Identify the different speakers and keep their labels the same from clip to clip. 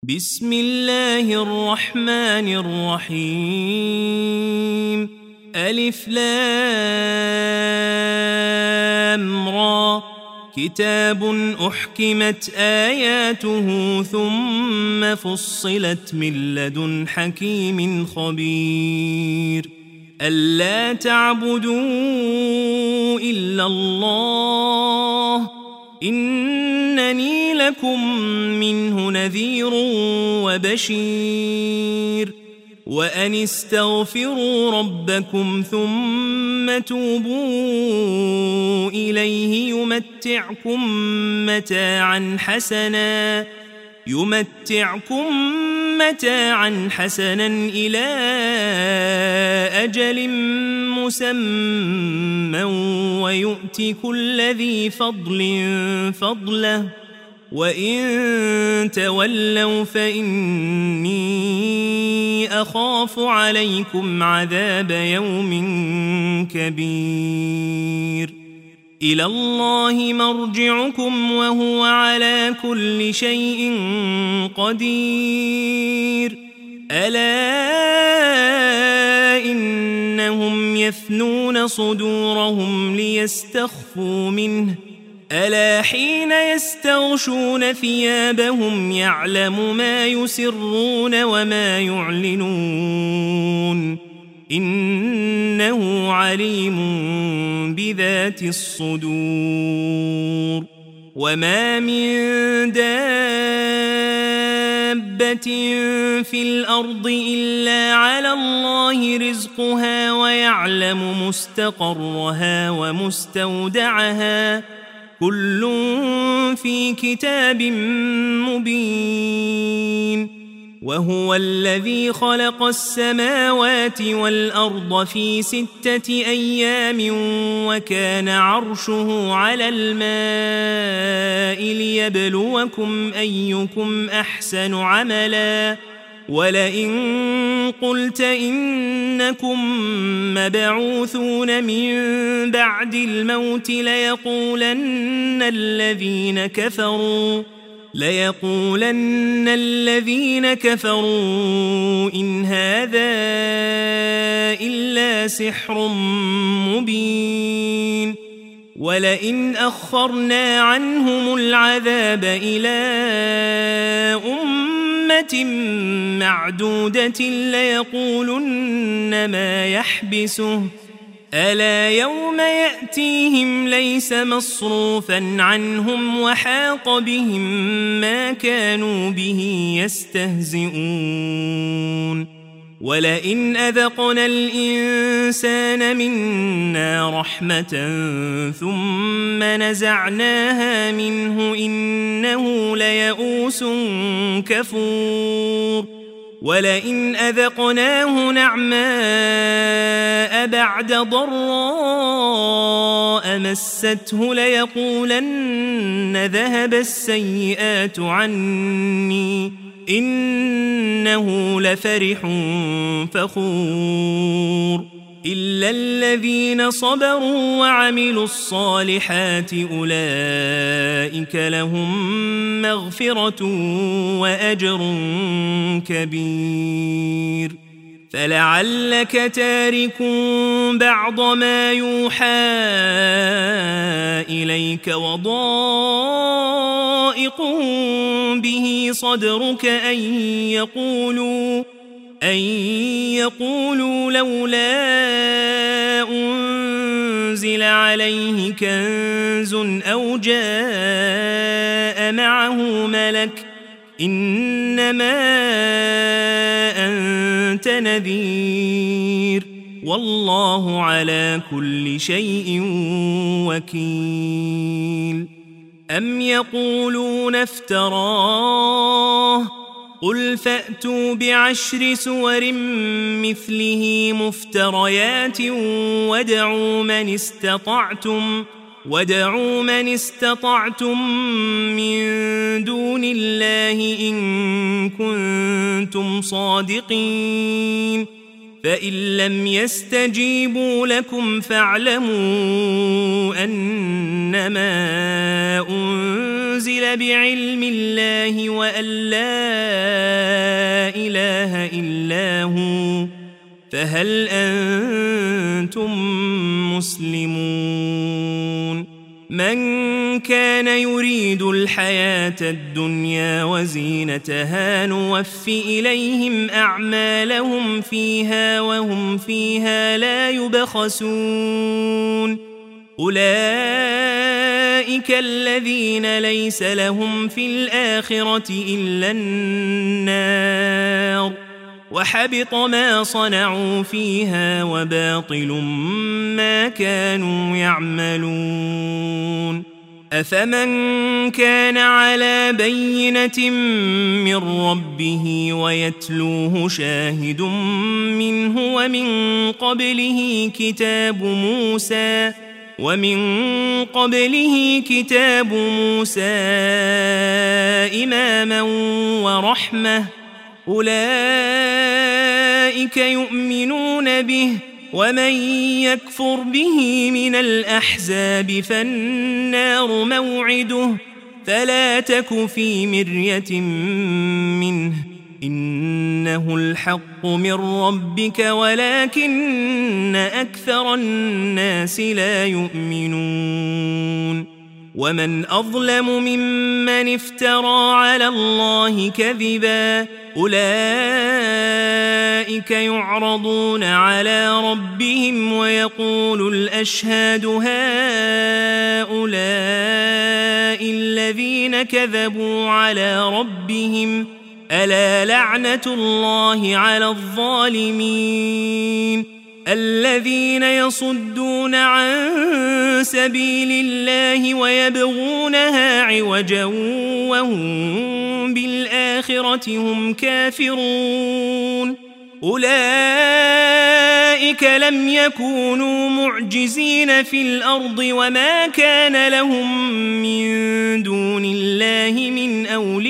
Speaker 1: بسم الله الرحمن الرحيم ألف لام را كتاب أحكمت آياته ثم فصلت من لدن حكيم خبير ألا تعبدوا إلا الله إنني لكم منه نذير وبشير وأن استغفروا ربكم ثم توبوا إليه يمتعكم متاعا حسنا إلى أجل مسمى ويؤتي كل ذي فضل فضله وإن تولوا فإني أخاف عليكم عذاب يوم كبير إلى الله مرجعكم وهو على كل شيء قدير ألا إنهم يثنون صدورهم ليستخفوا منه ألا حين يستغشون ثيابهم يعلم ما يسرون وما يعلنون إنه عليم بذات الصدور وما من دابة في الأرض إلا على الله رزقها ويعلم مستقرها ومستودعها كل في كتاب مبين وهو الذي خلق السماوات والأرض في 6 أيام وكان عرشه على الماء ليبلوكم أيكم أحسن عملا ولئن قلت إنكم مبعوثون من بعد الموت ليقولن الذين كفروا إن هذا إلا سحر مبين ولئن أخرنا عنهم العذاب إلى أمة معدودة ليقولن ما يحبسه ألا يوم يأتيهم ليس مصروفا عنهم وحاق بهم ما كانوا به يستهزئون ولئن أذقنا الإنسان منا رحمة ثم نزعناها منه إنه ليئوس كفور ولئن أذقناه نعماء بعد ضراء مسته ليقولن ذهب السيئات عني إنه لفرح فخور إلا الذين صبروا وعملوا الصالحات أولئك لهم مغفرة وأجر كبير فلعلك تارك بعض ما يوحى إليك وضائق به صدرك أن يقولوا لولا أنزل عليه كنز أو جاء معه ملك إنما أنت نذير والله على كل شيء وكيل أم يقولون افتراه قل فأتوا ب10 سور مثله مفتريات وادعوا من استطعتم من دون الله إن كنتم صادقين فإن لم يستجيبوا لكم فاعلموا أنما أنزل بعلم الله وأن لا إلا هو فهل أنتم مسلمون من كان يريد الحياة الدنيا وزينتها نوف إليهم أعمالهم فيها وهم فيها لا يبخسون أولئك الذين ليس لهم في الآخرة إلا النار وحبط ما صنعوا فيها وباطل ما كانوا يعملون أفمن كان على بينة من ربه ويتلوه شاهد منه ومن قبله كتاب موسى إماما ورحمة أولئك يؤمنون به ومن يكفر به من الأحزاب فالنار موعده فلا تك في مرية منه إنه الحق من ربك ولكن أكثر الناس لا يؤمنون ومن أظلم ممن افترى على الله كذبا أولئك يعرضون على ربهم ويقول الأشهاد هؤلاء الذين كذبوا على ربهم ألا لعنة الله على الظالمين الذين يصدون عن سبيل الله ويبغونها عوجا وهم بالآخرة هم كافرون أولئك لم يكونوا معجزين في الأرض وما كان لهم من دون الله من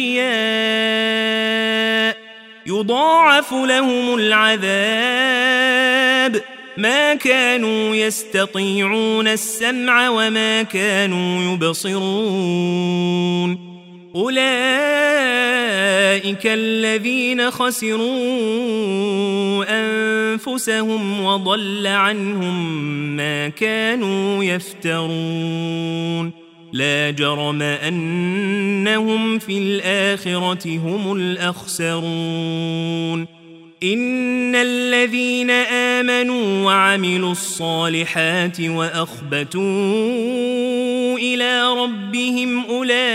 Speaker 1: أولياء يضاعف لهم العذاب ما كانوا يستطيعون السمع وما كانوا يبصرون أولئك الذين خسروا أنفسهم وضل عنهم ما كانوا يفترون لا جرم أنهم في الآخرة هم الأخسرون إن الذين آمنوا وعملوا الصالحات وأخبتوا إلى ربهم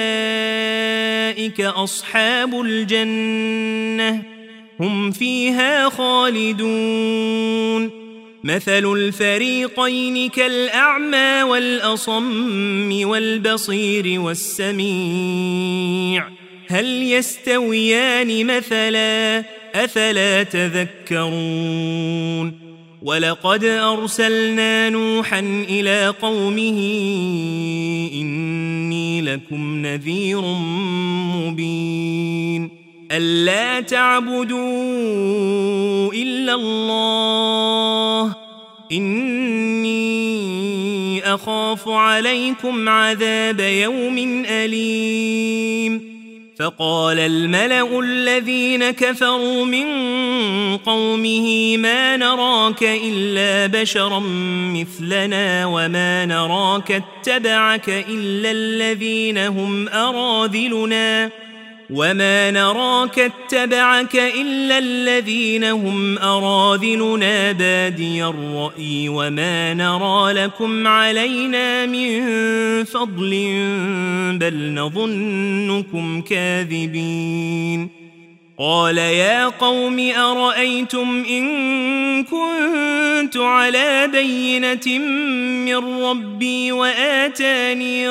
Speaker 1: أولئك أصحاب الجنة هم فيها خالدون مثل الفريقين كالأعمى والأصم والبصير والسميع هل يستويان مثلا أفلا تذكرون ولقد أرسلنا نوحا إلى قومه إني لكم نذير مبين ألا تعبدوا إلا الله إني أخاف عليكم عذاب يوم أليم فقال الملأ الذين كفروا من قومه ما نراك إلا بشرا مثلنا وما نراك اتبعك إلا الذين هم أراذلنا بادي الرأي وما نرى لكم علينا من فضل بل نظنكم كاذبين قال يا قوم أرأيتم إن كنت على بينة من ربي وآتاني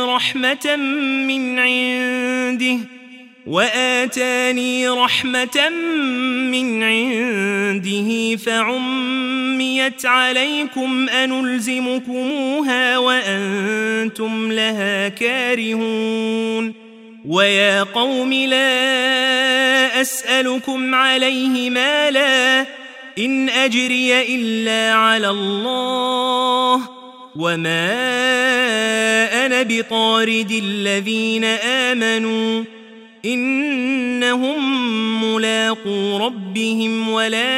Speaker 1: رحمة من عنده فعميت عليكم أنلزمكموها وأنتم لها كارهون ويا قوم لا أسألكم عليه مالا إن أجري إلا على الله وما أنا بطارد الذين آمنوا إنهم ملاقو ربهم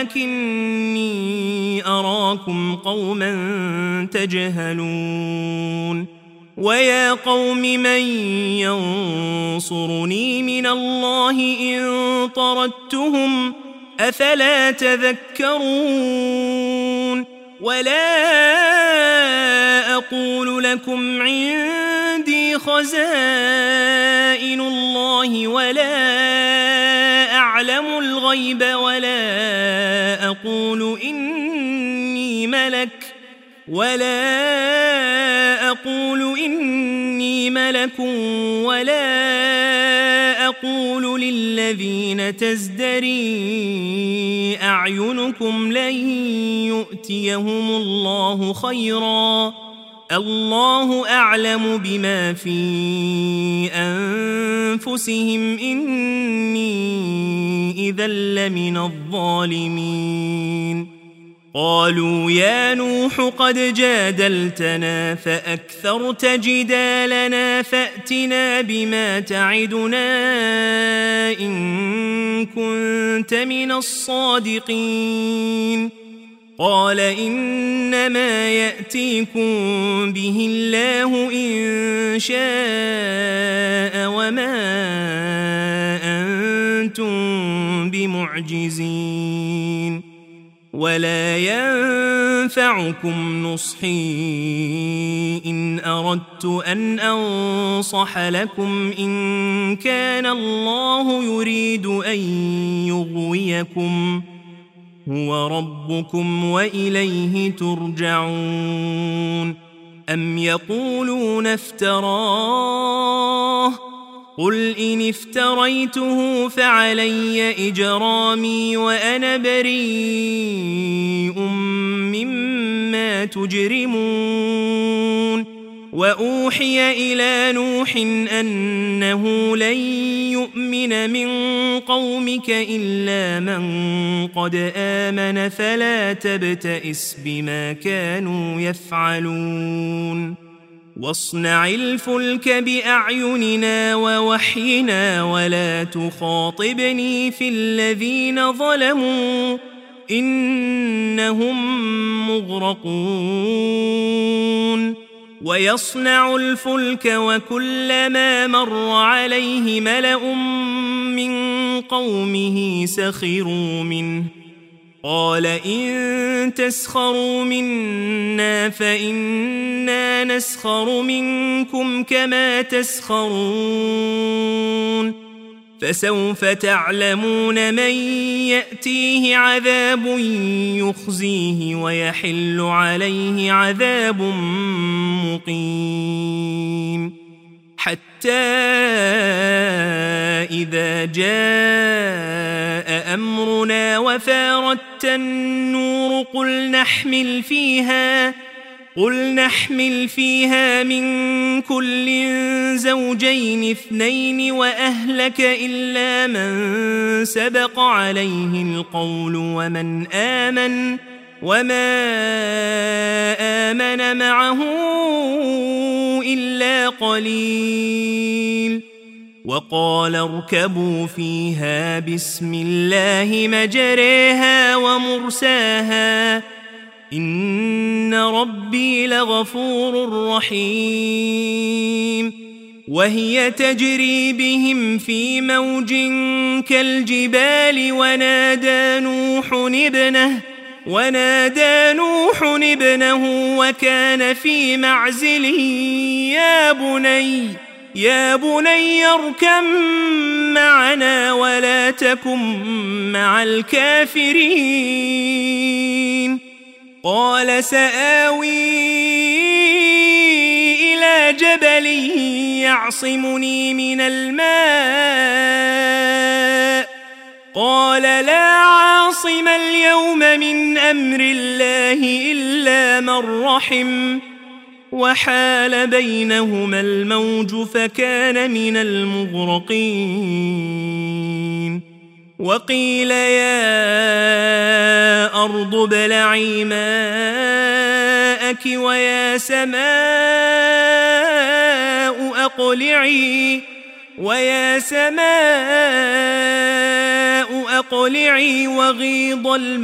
Speaker 1: ولكني أراكم قوما تجهلون ويا قوم من ينصرني من الله إن طردتهم أفلا تذكرون ولا أقول لكم عندي خزائن الله ولا أعلم الغيب ولا أقول إني ملك ولا أقول للذين تزدري أعينكم لن يؤتيهم الله خيرا الله أعلم بما في أنفسهم إني إذا لمن الظالمين قالوا يا نوح قد جادلتنا فأكثرت جدالنا فأتنا بما تعدنا إن كنت من الصادقين قال إنما يأتيكم به الله إن شاء وما أنتم بمعجزين ولا ينفعكم نصحي إن أردت أن أنصح لكم إن كان الله يريد أن يغويكم هو ربكم وإليه ترجعون أم يقولون افتراه قل إن افتريته فعلي إجرامي وأنا بريء مما تجرمون وأوحي إلى نوح أنه لن يؤمن من قومك إلا من قد آمن فلا تبتئس بما كانوا يفعلون واصنع الفلك بأعيننا ووحينا ولا تخاطبني في الذين ظلموا إنهم مغرقون ويصنع الفلك وكلما مر عليه ملأ من قومه سخروا منه قال إن تسخروا منا فإنا نسخر منكم كما تسخرون فسوف تعلمون من يأتيه عذاب يخزيه ويحل عليه عذاب مقيم حتى إذا جاء أمرنا وفارت النور قل نحمل فيها من كل زوجين اثنين وأهلك إلا من سبق عليه القول وما آمن معه إلا قليل وقال اركبوا فيها بسم الله مجريها ومرساها إن ربي لغفور رحيم وهي تجري بهم في موج كالجبال ونادى نوح ابنه وكان في معزل يا بني اركب معنا ولا تكن مع الكافرين قال سآوي إلى جبل يعصمني من الماء قال لا عاصم اليوم من أمر الله إلا من رحم وحال بينهما الموج فكان من المغرقين وقيل يا أرض ابلعي ماءك ويا سماء ويا سماء أقلعي وغيض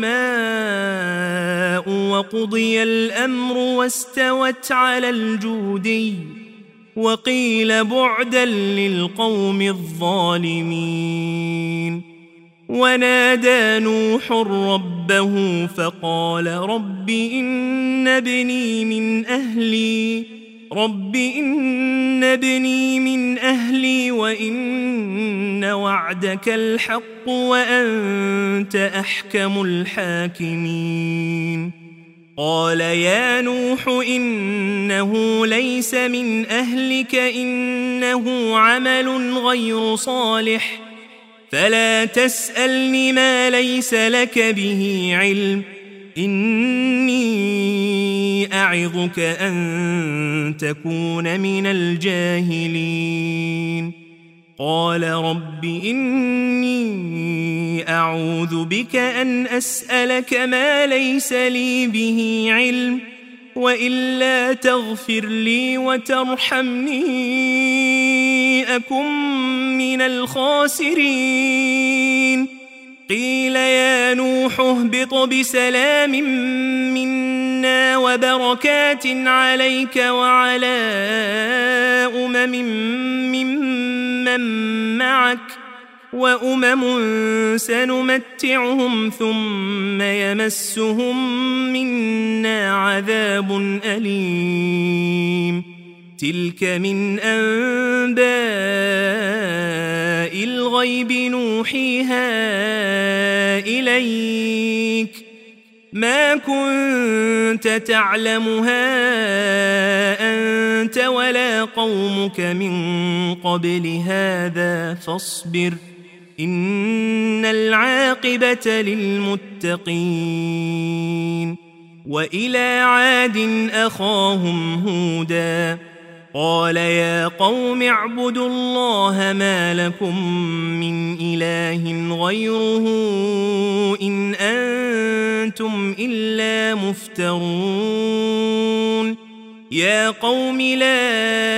Speaker 1: الماء وقضي الأمر واستوت على الجودي وقيل بعدا للقوم الظالمين ونادى نوح ربه فقال رب إن ابني من أهلي وإن وعدك الحق وأنت أحكم الحاكمين قال يا نوح إنه ليس من أهلك إنه عمل غير صالح فلا تسألني ما ليس لك به علم إني أعظك أن تكون من الجاهلين قال رب إني أعوذ بك أن أسألك ما ليس لي به علم وإلا تغفر لي وترحمني أكن من الخاسرين قيل يا نوح اهبط بسلام منا وبركات عليك وعلى ممن معك وأمم سنمتعهم ثم يمسهم منا عذاب أليم تلك من أنباء الغيب نوحيها إليك ما كنت تعلمها أنت ولا قومك من قبل هذا فاصبر إن العاقبة للمتقين وإلى عاد أخاهم هودا قال يا قوم اعبدوا الله ما لكم من إله غيره إن أنتم إلا مفترون يا قوم لا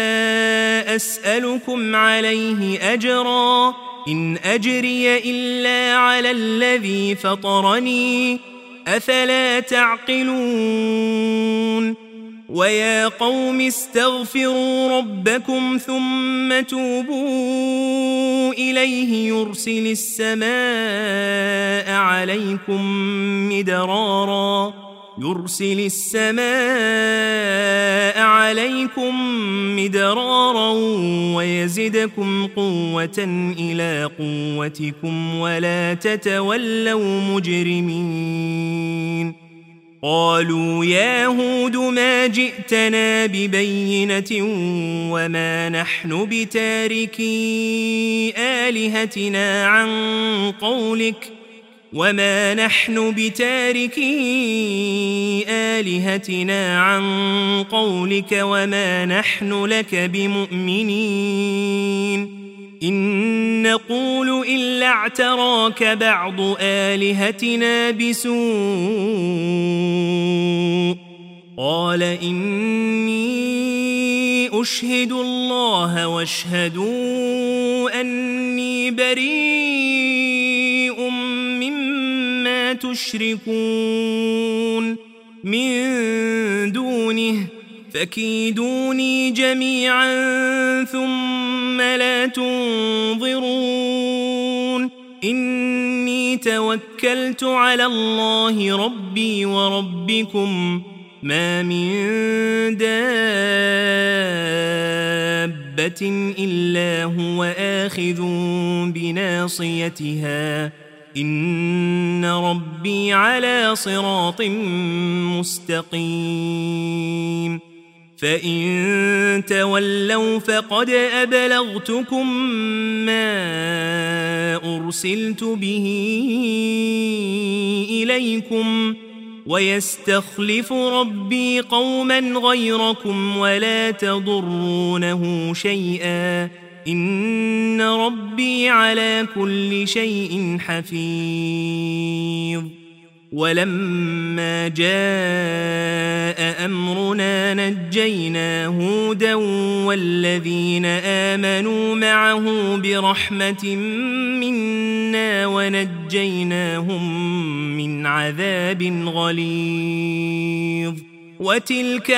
Speaker 1: أسألكم عليه أجرا إن أجري إلا على الذي فطرني أفلا تعقلون ويا قوم استغفروا ربكم ثم توبوا إليه يرسل السماء عليكم مدرارا ويزدكم قوة إلى قوتكم ولا تتولوا مجرمين قالوا يا هود ما جئتنا ببينة وما نحن بتاركي آلهتنا عن قولك وما نحن لك بمؤمنين إن نقول إلا اعتراك بعض آلهتنا بسوء قال إني أشهد الله واشهدوا أني بريء مما تشركون من دونه فكيدوني جميعا ثم لا تنظرون إني توكلت على الله ربي وربكم ما من دابة إلا هو آخذ بناصيتها إن ربي على صراط مستقيم فإن تولوا فقد أبلغتكم ما أرسلت به إليكم ويستخلف ربي قوما غيركم ولا تضرونه شيئا إن ربي على كل شيء حفيظ ولما جاء أمرنا نجينا هودا والذين آمنوا معه برحمة منا ونجيناهم من عذاب غليظ. وتلك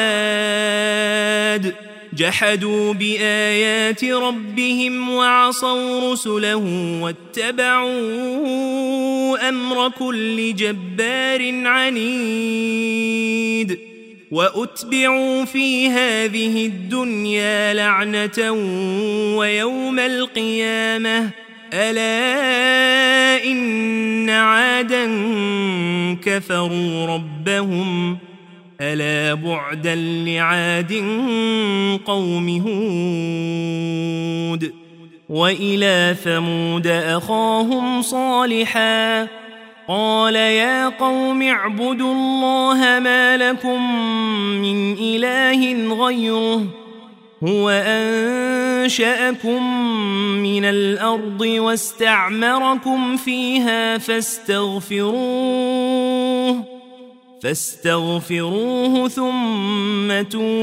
Speaker 1: عاد جحدوا بآيات ربهم وعصوا رسله واتبعوا أمر كل جبار عنيد. وأتبعوا في هذه الدنيا لعنة ويوم القيامة ألا إن عادا كفروا ربهم ألا بعدا لعاد قوم هود. وإلى ثمود أخاهم صالحا قال يا قوم اعبدوا الله ما لكم من إله غيره هو أنشأكم من الأرض واستعمركم فيها فاستغفروه ثم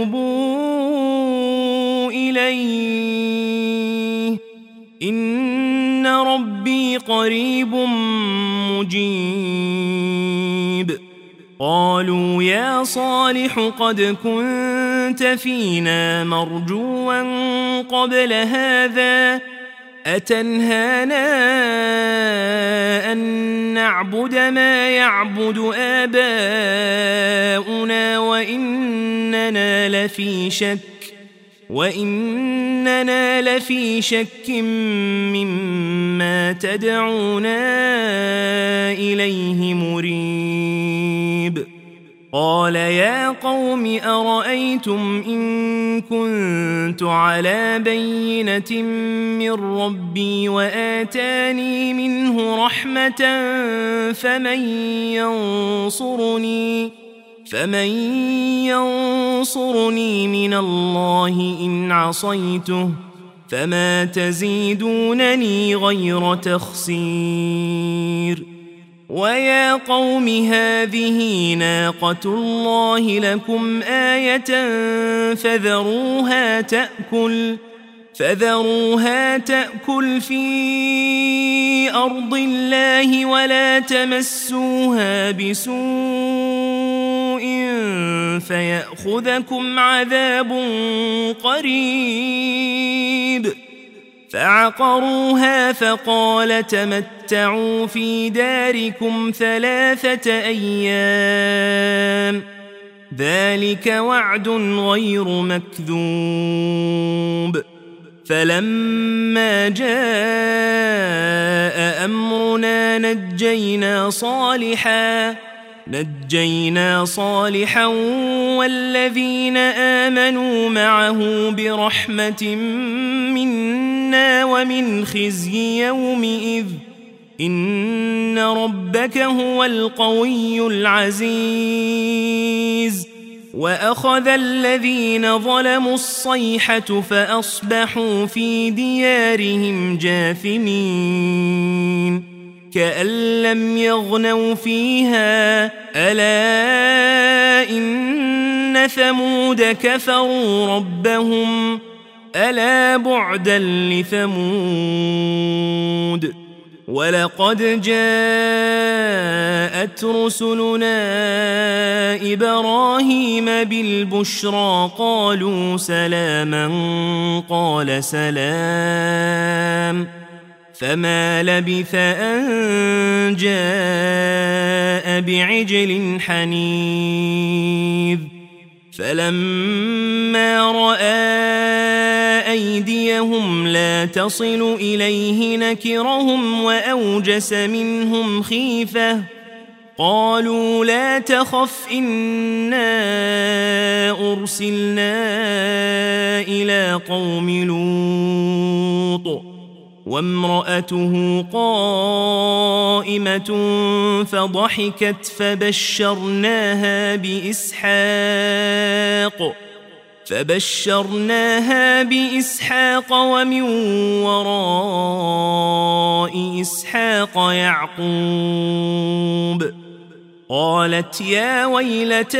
Speaker 1: توبوا إليه إن ربي قريب مجيب. قالوا يا صالح قد كنت فينا مرجوا قبل هذا أتنهانا أن نعبد ما يعبد آباؤنا وإننا لفي شك مما تدعونا إليه مريب. قال يا قوم أرأيتم إن كنت على بينة من ربي وآتاني منه رحمة فمن ينصرني من الله إن عصيته فما تزيدونني غير تخسير. ويا قوم هذه ناقة الله لكم آية فذروها تأكل في أرض الله ولا تمسوها بسوء فيأخذكم عذاب قريب. فعقروها فقال تمتعوا في داركم 3 أيام ذلك وعد غير مكذوب. فلما جاء أمرنا نجينا صالحا والذين آمنوا معه برحمة منا ومن خزي يومئذ إن ربك هو القوي العزيز. وأخذ الذين ظلموا الصيحة فأصبحوا في ديارهم جاثمين كأن لم يغنوا فيها ألا إن ثمود كفروا ربهم ألا بعدا لثمود. ولقد جاءت رسلنا إبراهيم بالبشرى قالوا سلاما قال سلام فما لبث أن جاء بعجل حنيذ. فلما رأى أيديهم لا تصل إليه نكرهم وأوجس منهم خيفة قالوا لا تخف إنا أرسلنا إلى قوم لوط وامرأته قائمة فضحكت فبشرناها بإسحاق ومن وراء إسحاق يعقوب قالت يا ويلتى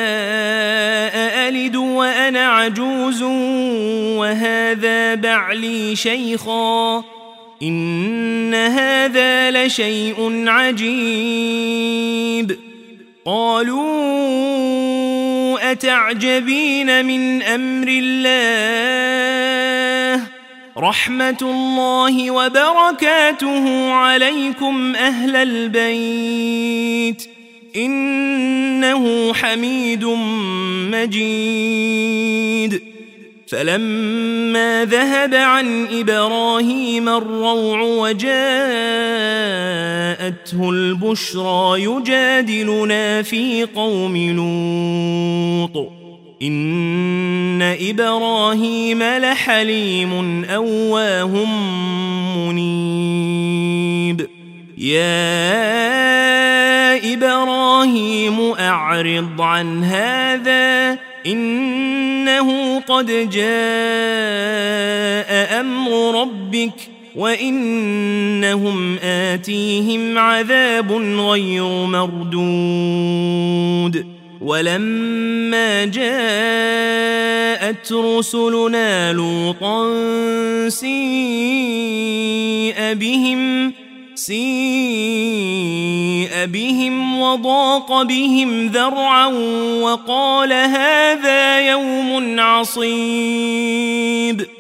Speaker 1: أألد وأنا عجوز وهذا بعلي شيخا إن هذا لشيء عجيب. قالوا أتعجبين من أمر الله رحمة الله وبركاته عليكم أهل البيت إنه حميد مجيد. فلما ذهب عن إبراهيم الروع وجاءته البشرى يجادلنا في قوم لوط إن إبراهيم لحليم أواه منيب. يا إبراهيم أعرض عن هذا إنه قد جاء أمر ربك وإنهم آتيهم عذاب غير مردود. ولما جاءت رسلنا لوطا سيء بهم وضاق بهم ذرعا وقال هذا يوم عصيب.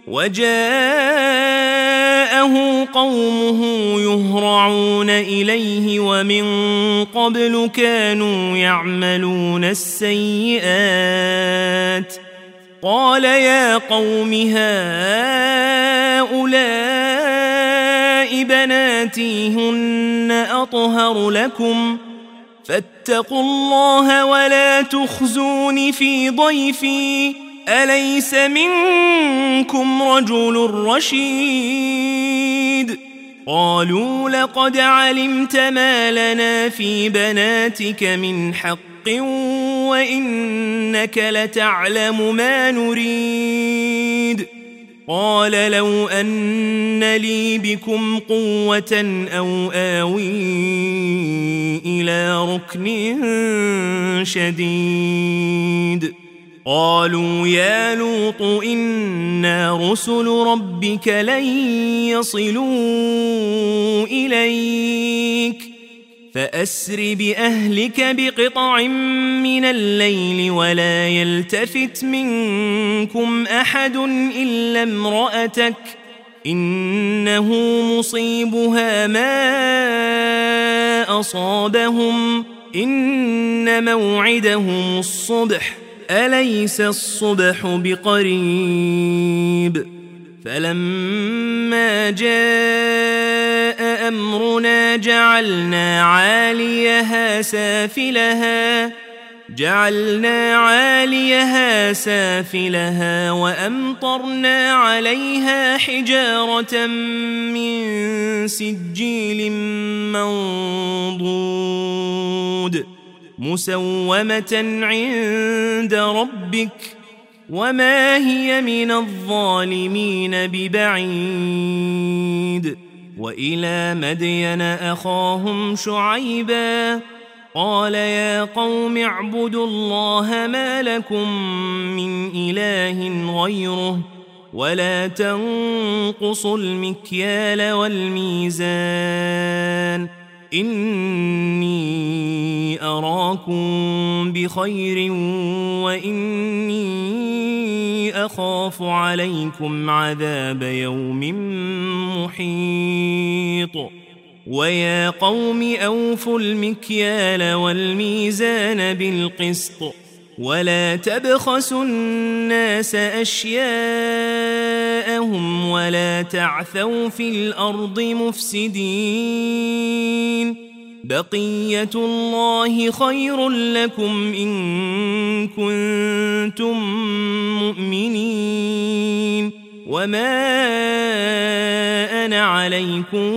Speaker 1: وجاءه قومه يهرعون إليه ومن قبل كانوا يعملون السيئات. قال يا قوم هؤلاء بناتي هن أطهر لكم فاتقوا الله ولا تخزون في ضيفي أليس منكم رجل رشيد. قالوا لقد علمت ما لنا في بناتك من حق وإنك لتعلم ما نريد. قال لو أن لي بكم قوة أو آوي إلى ركن شديد. قالوا يا لوط إنا رسل ربك لن يصلوا إليك فأسر بأهلك بقطع من الليل ولا يلتفت منكم أحد إلا امرأتك إنه مصيبها ما أصابهم إن موعدهم الصبح أليس الصبح بقريب. فلما جاء أمرنا جعلنا عاليها سافلها وأمطرنا عليها حجارة من سجيل منضود مسومة عند ربك وما هي من الظالمين ببعيد. وإلى مدين أخاهم شعيبا قال يا قوم اعبدوا الله ما لكم من إله غيره ولا تنقصوا المكيال والميزان إني أراكم بخير وإني أخاف عليكم عذاب يوم محيط. ويا قوم أوفوا المكيال والميزان بالقسط ولا تبخسوا الناس أشياءهم ولا تعثوا في الأرض مفسدين. بقية الله خير لكم إن كنتم مؤمنين وما أنا عليكم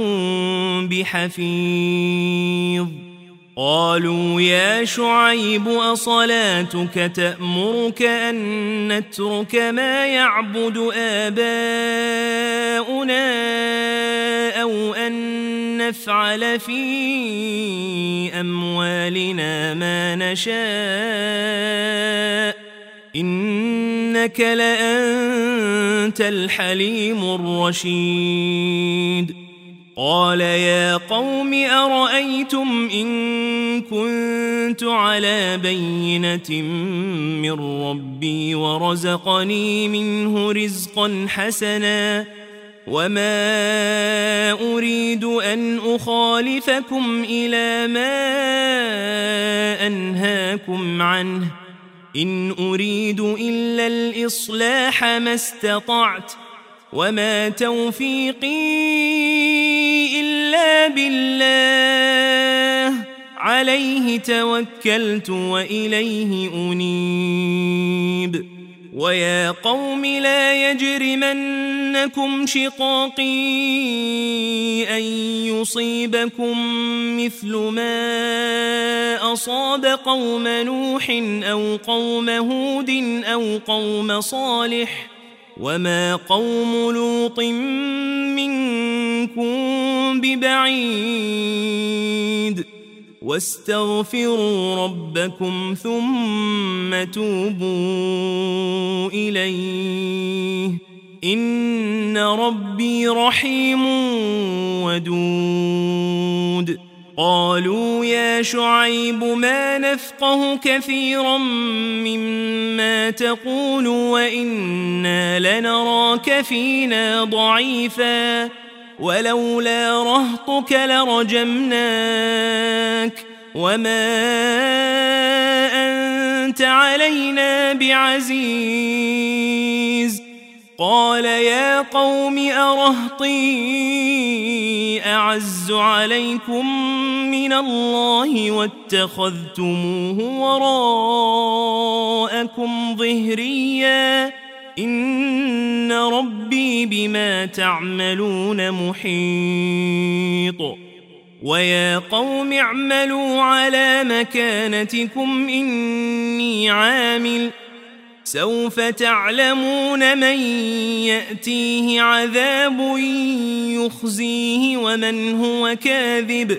Speaker 1: بحفيظ. قالوا يا شعيب أصلاتك تأمرك أن نترك ما يعبد آباؤنا أو أن نفعل في أموالنا ما نشاء إنك لأنت الحليم الرشيد قال يا قوم أرأيتم إن كنت على بينة من ربي ورزقني منه رزقا حسنا وما أريد أن أخالفكم إلى ما أنهاكم عنه إن أريد إلا الإصلاح ما استطعت وما توفيقي إلا بالله عليه توكلت وإليه أنيب ويا قوم لا يجرمنكم شقاقي أن يصيبكم مثل ما أصاب قوم نوح أو قوم هود أو قوم صالح وما قوم لوط منكم ببعيد واستغفروا ربكم ثم توبوا إليه إن ربي رحيم ودود قالوا يا شعيب ما نفقه كثيرا مما تقول وإنا لنراك فينا ضعيفا ولولا رهطك لرجمناك وما أنت علينا بعزيز قال يا قوم أرهطي أعز عليكم من الله واتخذتموه وراءكم ظهريا إن ربي بما تعملون محيط ويا قوم اعملوا على مكانتكم إني عامل سوف تعلمون من يأتيه عذاب يخزيه ومن هو كاذب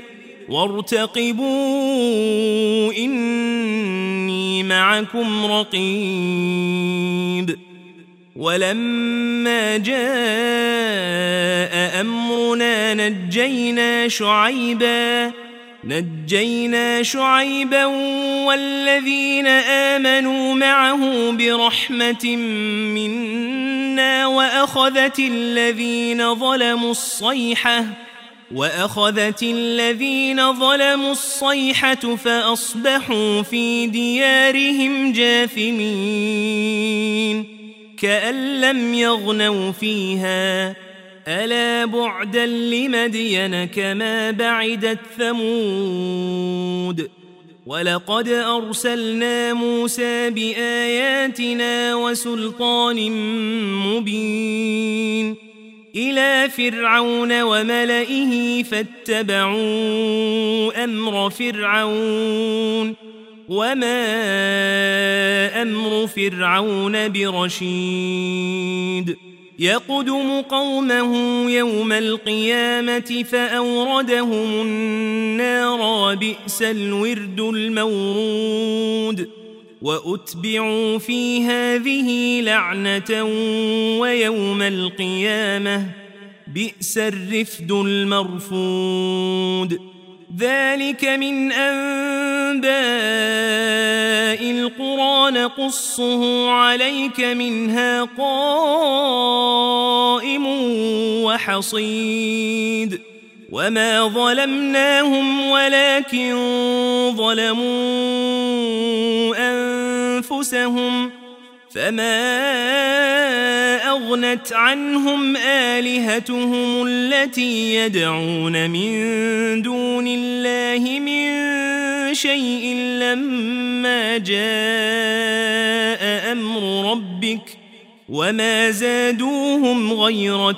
Speaker 1: وارتقبوا إني معكم رقيب ولما جاء أمرنا نجينا شعيبا والذين آمنوا معه برحمة منا وأخذت الذين ظلموا الصيحة فأصبحوا في ديارهم جاثمين كأن لم يغنوا فيها ألا بعدا لمدين كما بعدت ثمود ولقد أرسلنا موسى بآياتنا وسلطان مبين إلى فرعون وملئه فاتبعوا أمر فرعون وما أمر فرعون برشيد يقدم قومه يوم القيامة فأوردهم النار وبئس الورد المورود وأتبعوا في هذه لعنة ويوم القيامة بئس الرفد المرفود ذلك من أنباء القرى نقصه عليك منها قائم وحصيد وما ظلمناهم ولكن ظلموا أنفسهم فما أغنت عنهم آلهتهم التي يدعون من دون الله من شيء لما جاء أمر ربك وما زادوهم غير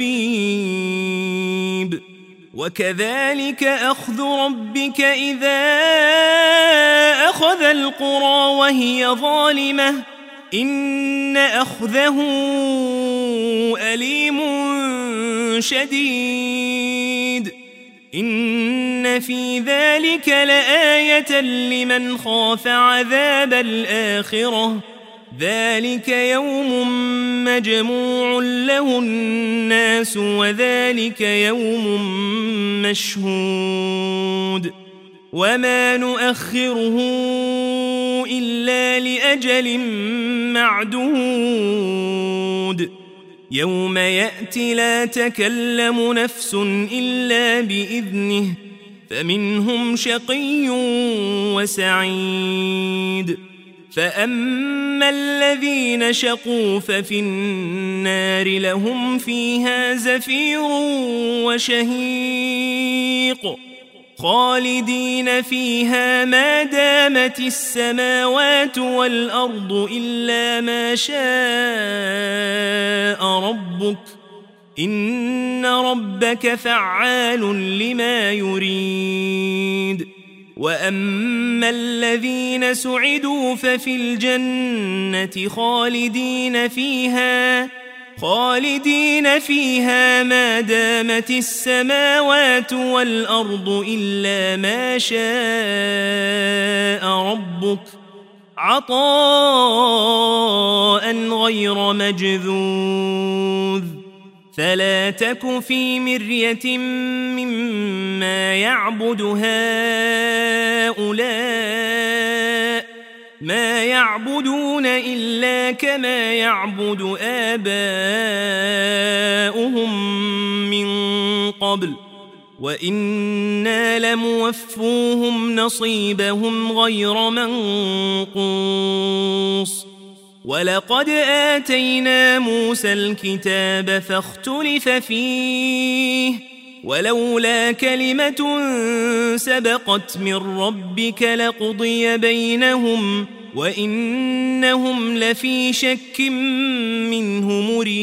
Speaker 1: تتبيب وكذلك أخذ ربك إذا أخذ القرى وهي ظالمة إن أخذه أليم شديد إن في ذلك لآية لمن خاف عذاب الآخرة ذلك يوم مجموع له الناس وذلك يوم مشهود وما نؤخره إلا لأجل معدود يوم يأتي لا تكلم نفس إلا بإذنه فمنهم شقي وسعيد فأما الذين شقوا ففي النار لهم فيها زفير وشهيق خالدين فيها ما دامت السماوات والأرض إلا ما شاء ربك إن ربك فعال لما يريد وأما الذين سعدوا ففي الجنة خالدين فيها ما دامت السماوات والأرض إلا ما شاء ربك عطاء غير مجذوذ فلا تك في مرية مما يعبد هؤلاء ما يعبدون إلا كما يعبد آباؤهم من قبل وإنا لموفوهم نصيبهم غير منقوص ولقد آتينا موسى الكتاب فاختلف فيه ولولا كلمة سبقت من ربك لقضي بينهم وإنهم لفي شك منه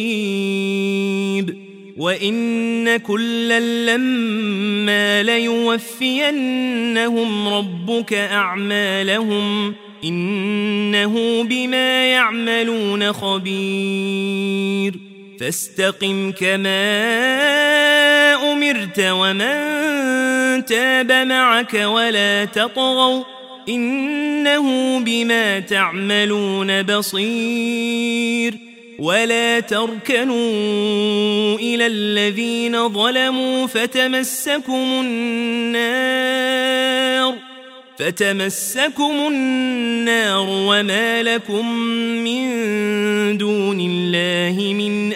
Speaker 1: مريب وإن كلا لما ليوفينهم ربك أعمالهم إنه بما يعملون خبير فاستقم كما أمرت ومن تاب معك ولا تطغوا إنه بما تعملون بصير ولا تركنوا إلى الذين ظلموا فتمسكم النار وما لكم من دون الله من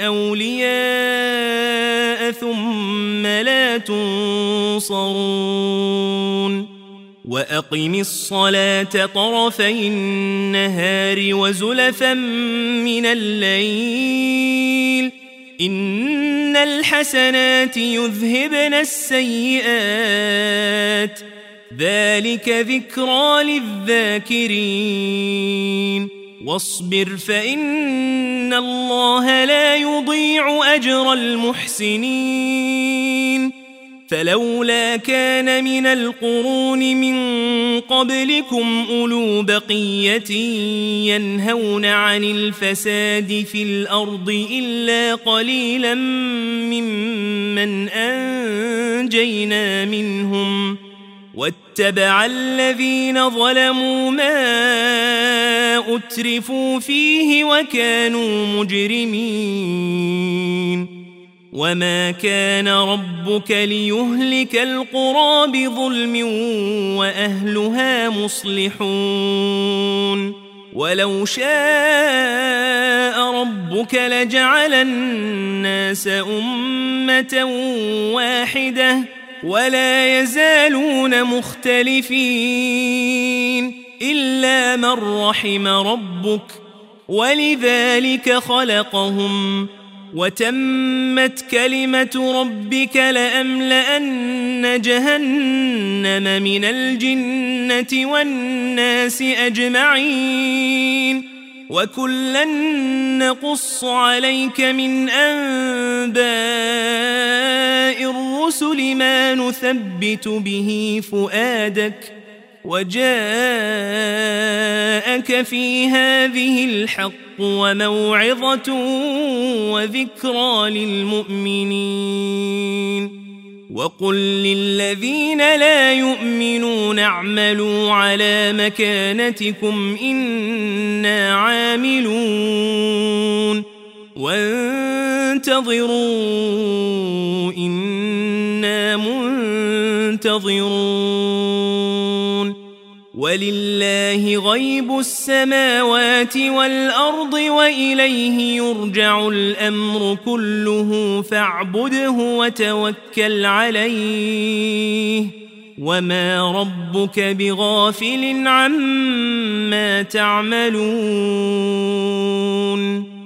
Speaker 1: أولياء ثم لا تنصرون وأقم الصلاة طرفي النهار وزلفا من الليل إن الحسنات يذهبن السيئات ذلك ذكرى للذاكرين واصبر فإن الله لا يضيع أجر المحسنين فلولا كان من القرون من قبلكم أولو بقية ينهون عن الفساد في الأرض إلا قليلا ممن أنجينا منهم واتبع الذين ظلموا ما أترفوا فيه وكانوا مجرمين وما كان ربك ليهلك القرى بظلم وأهلها مصلحون ولو شاء ربك لجعل الناس أمة واحدة ولا يزالون مختلفين إلا من رحم ربك ولذلك خلقهم وتمت كلمة ربك لأملأن جهنم من الجنة والناس أجمعين وكلا نقص عليك من أنباء الرسل ما نثبت به فؤادك وجاءك في هذه الحق وموعظة وذكرى للمؤمنين وقل للذين لا يؤمنون اعملوا على مكانتكم إنا عاملون وانتظروا إنا منتظرون ولله غيب السماوات والأرض وإليه يرجع الأمر كله فاعبده وتوكل عليه وما ربك بغافل عما تعملون